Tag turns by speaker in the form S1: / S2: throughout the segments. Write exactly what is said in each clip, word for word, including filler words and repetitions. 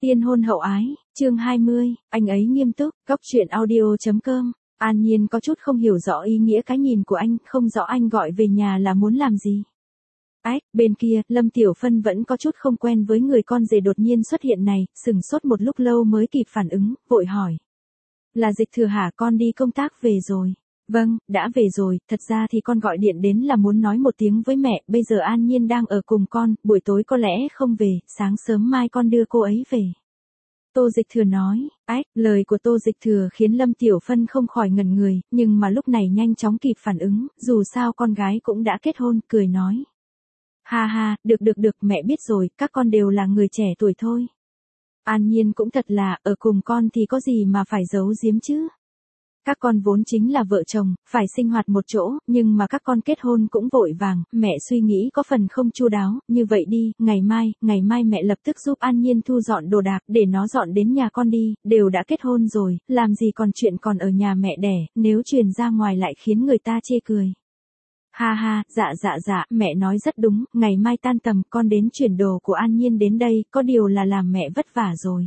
S1: Tiên hôn hậu ái, chương hai mươi, anh ấy nghiêm túc, góc truyện audio.com. An Nhiên có chút không hiểu rõ ý nghĩa cái nhìn của anh, không rõ anh gọi về nhà là muốn làm gì. Ách, bên kia, Lâm Tiểu Phân vẫn có chút không quen với người con rể đột nhiên xuất hiện này, sừng sốt một lúc lâu mới kịp phản ứng, vội hỏi. Là Dịch Thừa hả, con đi công tác về rồi? Vâng, đã về rồi, thật ra thì con gọi điện đến là muốn nói một tiếng với mẹ, bây giờ An Nhiên đang ở cùng con, buổi tối có lẽ không về, sáng sớm mai con đưa cô ấy về. Tô Dịch Thừa nói. Ách, lời của Tô Dịch Thừa khiến Lâm Tiểu Phân không khỏi ngẩn người, nhưng mà lúc này nhanh chóng kịp phản ứng, dù sao con gái cũng đã kết hôn, cười nói. Ha ha, được được được, mẹ biết rồi, các con đều là người trẻ tuổi thôi. An Nhiên cũng thật là, ở cùng con thì có gì mà phải giấu giếm chứ. Các con vốn chính là vợ chồng, phải sinh hoạt một chỗ, nhưng mà các con kết hôn cũng vội vàng, mẹ suy nghĩ có phần không chu đáo, như vậy đi, ngày mai, ngày mai mẹ lập tức giúp An Nhiên thu dọn đồ đạc, để nó dọn đến nhà con đi, đều đã kết hôn rồi, làm gì còn chuyện còn ở nhà mẹ đẻ, nếu truyền ra ngoài lại khiến người ta chê cười. Ha ha, dạ dạ dạ, mẹ nói rất đúng, ngày mai tan tầm con đến chuyển đồ của An Nhiên đến đây, có điều là làm mẹ vất vả rồi.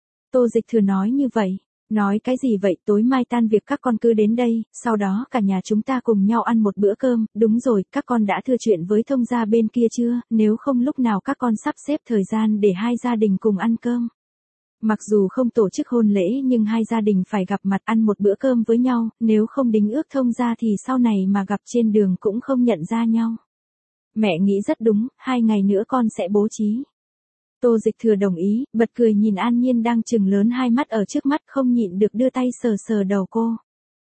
S1: Tô Dịch Thừa nói như vậy. Nói cái gì vậy, tối mai tan việc các con cứ đến đây, sau đó cả nhà chúng ta cùng nhau ăn một bữa cơm, đúng rồi, các con đã thưa chuyện với thông gia bên kia chưa, nếu không lúc nào các con sắp xếp thời gian để hai gia đình cùng ăn cơm. Mặc dù không tổ chức hôn lễ nhưng hai gia đình phải gặp mặt ăn một bữa cơm với nhau, nếu không đính ước thông gia thì sau này mà gặp trên đường cũng không nhận ra nhau. Mẹ nghĩ rất đúng, hai ngày nữa con sẽ bố trí. Tô Dịch Thừa đồng ý, bật cười nhìn An Nhiên đang trừng lớn hai mắt ở trước mắt, không nhịn được đưa tay sờ sờ đầu cô.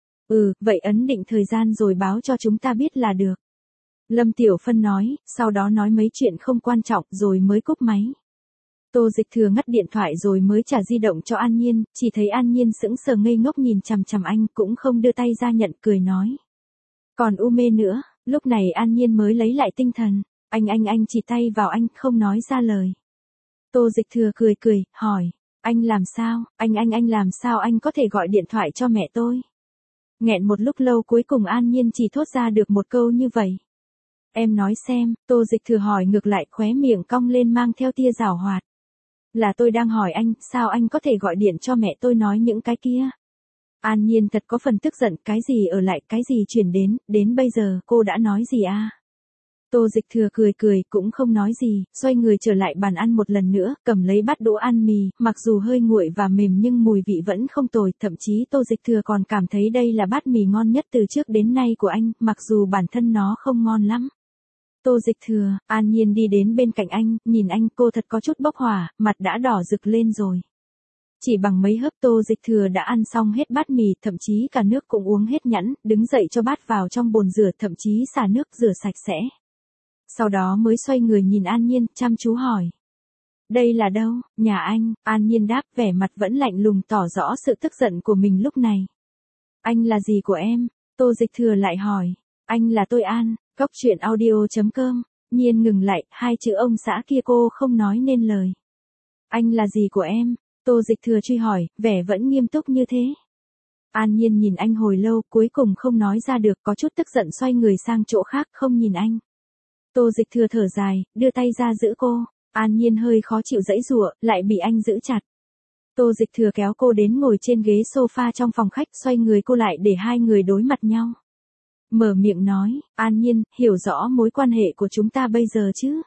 S1: Ừ, vậy ấn định thời gian rồi báo cho chúng ta biết là được. Lâm Tiểu Phân nói, sau đó nói mấy chuyện không quan trọng rồi mới cúp máy. Tô Dịch Thừa ngắt điện thoại rồi mới trả di động cho An Nhiên, chỉ thấy An Nhiên sững sờ ngây ngốc nhìn chằm chằm anh, cũng không đưa tay ra nhận, cười nói. Còn u mê nữa, lúc này An Nhiên mới lấy lại tinh thần, anh anh anh chỉ tay vào anh, không nói ra lời. Tô Dịch Thừa cười cười, hỏi, anh làm sao, anh anh anh làm sao anh có thể gọi điện thoại cho mẹ tôi? Nghẹn một lúc lâu cuối cùng An Nhiên chỉ thốt ra được một câu như vậy. Em nói xem, Tô Dịch Thừa hỏi ngược lại, khóe miệng cong lên mang theo tia giảo hoạt. Là tôi đang hỏi anh, sao anh có thể gọi điện cho mẹ tôi nói những cái kia? An Nhiên thật có phần tức giận, cái gì ở lại, cái gì chuyển đến, đến bây giờ cô đã nói gì à? Tô Dịch Thừa cười cười, cũng không nói gì, xoay người trở lại bàn ăn một lần nữa, cầm lấy bát đũa ăn mì, mặc dù hơi nguội và mềm nhưng mùi vị vẫn không tồi, thậm chí Tô Dịch Thừa còn cảm thấy đây là bát mì ngon nhất từ trước đến nay của anh, mặc dù bản thân nó không ngon lắm. Tô Dịch Thừa, An Nhiên đi đến bên cạnh anh, nhìn anh, cô thật có chút bốc hỏa, mặt đã đỏ rực lên rồi. Chỉ bằng mấy hớp Tô Dịch Thừa đã ăn xong hết bát mì, thậm chí cả nước cũng uống hết nhẵn, đứng dậy cho bát vào trong bồn rửa, thậm chí xả nước rửa sạch sẽ. Sau đó mới xoay người nhìn An Nhiên, chăm chú hỏi. Đây là đâu, nhà anh? An Nhiên đáp, vẻ mặt vẫn lạnh lùng tỏ rõ sự tức giận của mình lúc này. Anh là gì của em? Tô Dịch Thừa lại hỏi. Anh là tôi An, góc truyện audio.com. Nhiên ngừng lại, hai chữ ông xã kia cô không nói nên lời. Anh là gì của em? Tô Dịch Thừa truy hỏi, vẻ vẫn nghiêm túc như thế. An Nhiên nhìn anh hồi lâu, cuối cùng không nói ra được, có chút tức giận xoay người sang chỗ khác, không nhìn anh. Tô Dịch Thừa thở dài, đưa tay ra giữ cô. An Nhiên hơi khó chịu giãy giụa, lại bị anh giữ chặt. Tô Dịch Thừa kéo cô đến ngồi trên ghế sofa trong phòng khách, xoay người cô lại để hai người đối mặt nhau. Mở miệng nói, An Nhiên, hiểu rõ mối quan hệ của chúng ta bây giờ chứ?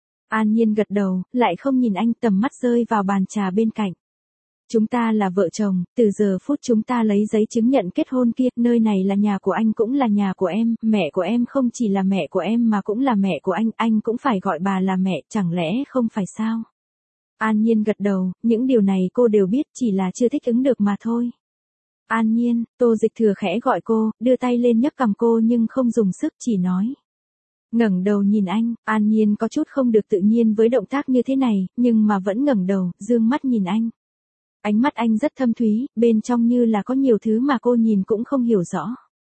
S1: An Nhiên gật đầu, lại không nhìn anh, tầm mắt rơi vào bàn trà bên cạnh. Chúng ta là vợ chồng, từ giờ phút chúng ta lấy giấy chứng nhận kết hôn kia, nơi này là nhà của anh cũng là nhà của em, mẹ của em không chỉ là mẹ của em mà cũng là mẹ của anh, anh cũng phải gọi bà là mẹ, chẳng lẽ không phải sao? An Nhiên gật đầu, những điều này cô đều biết, chỉ là chưa thích ứng được mà thôi. An Nhiên, Tô Dịch Thừa khẽ gọi cô, đưa tay lên nhấc cằm cô nhưng không dùng sức, chỉ nói. Ngẩng đầu nhìn anh, An Nhiên có chút không được tự nhiên với động tác như thế này, nhưng mà vẫn ngẩng đầu, dương mắt nhìn anh. Ánh mắt anh rất thâm thúy, bên trong như là có nhiều thứ mà cô nhìn cũng không hiểu rõ.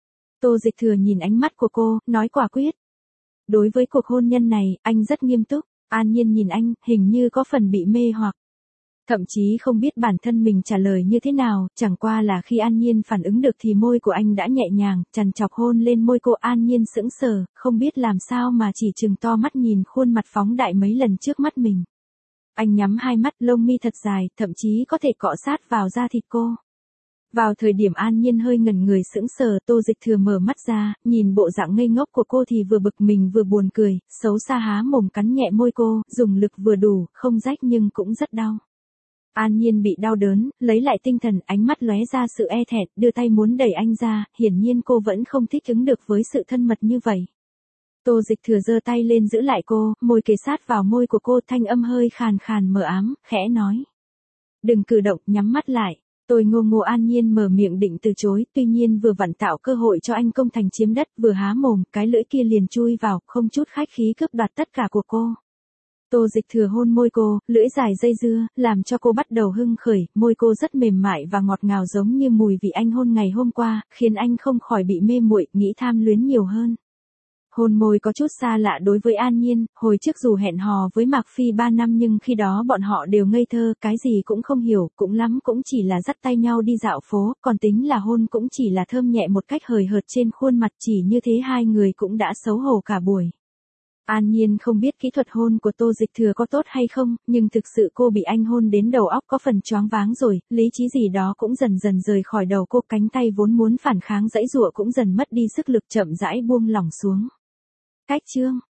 S1: Tô Dịch Thừa nhìn ánh mắt của cô, nói quả quyết. Đối với cuộc hôn nhân này, anh rất nghiêm túc. An Nhiên nhìn anh, hình như có phần bị mê hoặc. Thậm chí không biết bản thân mình trả lời như thế nào, chẳng qua là khi An Nhiên phản ứng được thì môi của anh đã nhẹ nhàng, chằn chọc hôn lên môi cô. An Nhiên sững sờ, không biết làm sao mà chỉ trừng to mắt nhìn khuôn mặt phóng đại mấy lần trước mắt mình. Anh nhắm hai mắt, lông mi thật dài, thậm chí có thể cọ sát vào da thịt cô. Vào thời điểm An Nhiên hơi ngẩn người sững sờ, Tô Dịch Thừa mở mắt ra, nhìn bộ dạng ngây ngốc của cô thì vừa bực mình vừa buồn cười, xấu xa há mồm cắn nhẹ môi cô, dùng lực vừa đủ, không rách nhưng cũng rất đau. An Nhiên bị đau đớn, lấy lại tinh thần, ánh mắt lóe ra sự e thẹn, đưa tay muốn đẩy anh ra, hiển nhiên cô vẫn không thích ứng được với sự thân mật như vậy. Tô Dịch Thừa giơ tay lên giữ lại cô, môi kề sát vào môi của cô, thanh âm hơi khàn khàn mờ ám, khẽ nói. Đừng cử động, nhắm mắt lại. Tôi ngô ngô. An Nhiên mở miệng định từ chối, tuy nhiên vừa vặn tạo cơ hội cho anh công thành chiếm đất, vừa há mồm, cái lưỡi kia liền chui vào, không chút khách khí cướp đoạt tất cả của cô. Tô Dịch Thừa hôn môi cô, lưỡi dài dây dưa, làm cho cô bắt đầu hưng khởi, môi cô rất mềm mại và ngọt ngào giống như mùi vị anh hôn ngày hôm qua, khiến anh không khỏi bị mê muội, nghĩ tham luyến nhiều hơn. Hôn môi có chút xa lạ đối với An Nhiên, hồi trước dù hẹn hò với Mạc Phi ba năm nhưng khi đó bọn họ đều ngây thơ, cái gì cũng không hiểu, cũng lắm cũng chỉ là dắt tay nhau đi dạo phố, còn tính là hôn cũng chỉ là thơm nhẹ một cách hời hợt trên khuôn mặt, chỉ như thế hai người cũng đã xấu hổ cả buổi. An Nhiên không biết kỹ thuật hôn của Tô Dịch Thừa có tốt hay không, nhưng thực sự cô bị anh hôn đến đầu óc có phần choáng váng rồi, lý trí gì đó cũng dần dần rời khỏi đầu cô, cánh tay vốn muốn phản kháng giãy giụa cũng dần mất đi sức lực, chậm rãi buông lỏng xuống. Cách chương